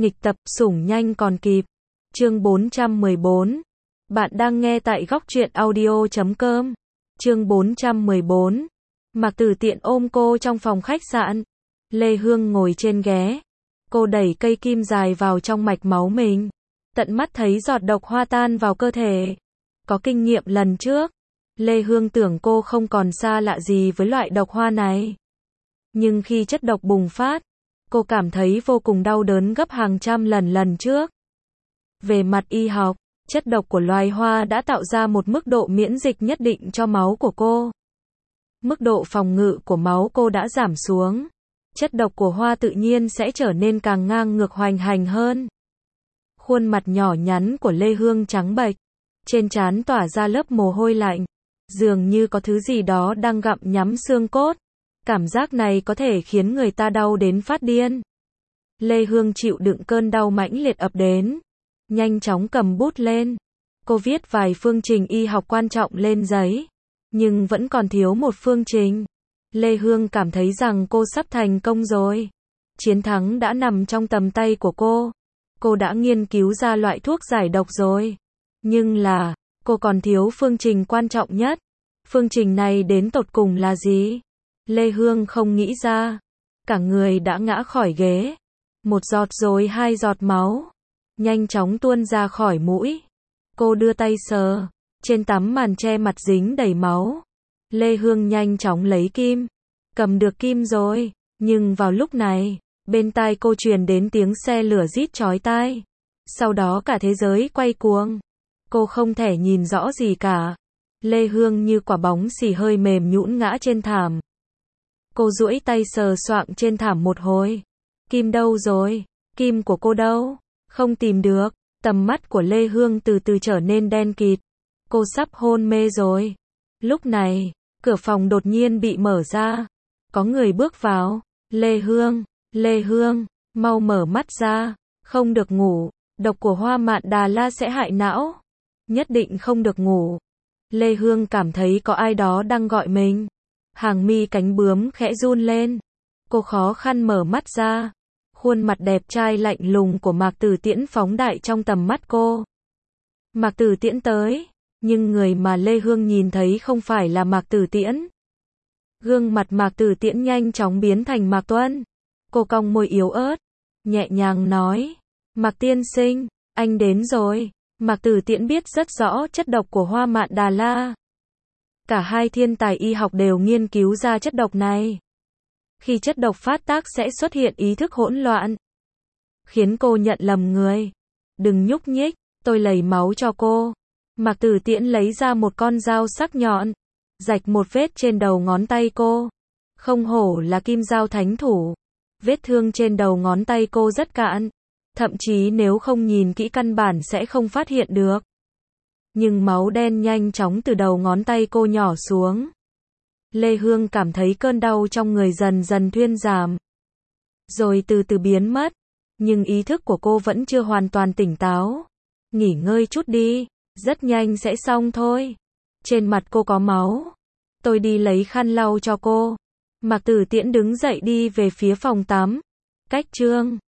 Nghịch tập, sủng nhanh còn kịp. Chương 414. Bạn đang nghe tại góc truyện audio.com. Chương 414. Mạc Tử Tiện ôm cô trong phòng khách sạn. Lê Hương ngồi trên ghế. Cô đẩy cây kim dài vào trong mạch máu mình. Tận mắt thấy giọt độc hoa tan vào cơ thể. Có kinh nghiệm lần trước, Lê Hương tưởng cô không còn xa lạ gì với loại độc hoa này. Nhưng khi chất độc bùng phát, cô cảm thấy vô cùng đau đớn gấp hàng trăm lần trước. Về mặt y học, chất độc của loài hoa đã tạo ra một mức độ miễn dịch nhất định cho máu của cô. Mức độ phòng ngự của máu cô đã giảm xuống. Chất độc của hoa tự nhiên sẽ trở nên càng ngang ngược hoành hành hơn. Khuôn mặt nhỏ nhắn của Lê Hương trắng bệch, trên trán tỏa ra lớp mồ hôi lạnh, dường như có thứ gì đó đang gặm nhấm xương cốt. Cảm giác này có thể khiến người ta đau đến phát điên. Lê Hương chịu đựng cơn đau mãnh liệt ập đến, nhanh chóng cầm bút lên. Cô viết vài phương trình y học quan trọng lên giấy, nhưng vẫn còn thiếu một phương trình. Lê Hương cảm thấy rằng cô sắp thành công rồi. Chiến thắng đã nằm trong tầm tay của cô. Cô đã nghiên cứu ra loại thuốc giải độc rồi. Nhưng là, cô còn thiếu phương trình quan trọng nhất. Phương trình này đến tột cùng là gì? Lê Hương không nghĩ ra. Cả người đã ngã khỏi ghế. Một giọt rồi hai giọt máu nhanh chóng tuôn ra khỏi mũi. Cô đưa tay sờ. Trên tấm màn che mặt dính đầy máu. Lê Hương nhanh chóng lấy kim. Cầm được kim rồi. Nhưng vào lúc này, bên tai cô truyền đến tiếng xe lửa rít chói tai. Sau đó cả thế giới quay cuồng. Cô không thể nhìn rõ gì cả. Lê Hương như quả bóng xì hơi mềm nhũn ngã trên thảm. Cô duỗi tay sờ soạng trên thảm một hồi. Kim đâu rồi? Kim của cô đâu? Không tìm được. Tầm mắt của Lê Hương từ từ trở nên đen kịt. Cô sắp hôn mê rồi. Lúc này, cửa phòng đột nhiên bị mở ra. Có người bước vào. Lê Hương, mau mở mắt ra. Không được ngủ. Độc của hoa mạn Đà La sẽ hại não. Nhất định không được ngủ. Lê Hương cảm thấy có ai đó đang gọi mình. Hàng mi cánh bướm khẽ run lên. Cô khó khăn mở mắt ra. Khuôn mặt đẹp trai lạnh lùng của Mạc Tử Tiễn phóng đại trong tầm mắt cô. Mạc Tử Tiễn tới, nhưng người mà Lê Hương nhìn thấy không phải là Mạc Tử Tiễn. Gương mặt Mạc Tử Tiễn nhanh chóng biến thành Mạc Tuân. Cô cong môi yếu ớt, nhẹ nhàng nói, Mạc tiên sinh, anh đến rồi. Mạc Tử Tiễn biết rất rõ chất độc của hoa mạn Đà La. Cả hai thiên tài y học đều nghiên cứu ra chất độc này. Khi chất độc phát tác sẽ xuất hiện ý thức hỗn loạn, khiến cô nhận lầm người. Đừng nhúc nhích, tôi lấy máu cho cô. Mạc Tử Tiễn lấy ra một con dao sắc nhọn, rạch một vết trên đầu ngón tay cô. Không hổ là kim dao thánh thủ. Vết thương trên đầu ngón tay cô rất cạn. Thậm chí nếu không nhìn kỹ căn bản sẽ không phát hiện được. Nhưng máu đen nhanh chóng từ đầu ngón tay cô nhỏ xuống. Lê Hương cảm thấy cơn đau trong người dần dần thuyên giảm. Rồi từ từ biến mất. Nhưng ý thức của cô vẫn chưa hoàn toàn tỉnh táo. Nghỉ ngơi chút đi. Rất nhanh sẽ xong thôi. Trên mặt cô có máu. Tôi đi lấy khăn lau cho cô. Mạc Tử Tiễn đứng dậy đi về phía phòng tắm. Cách chương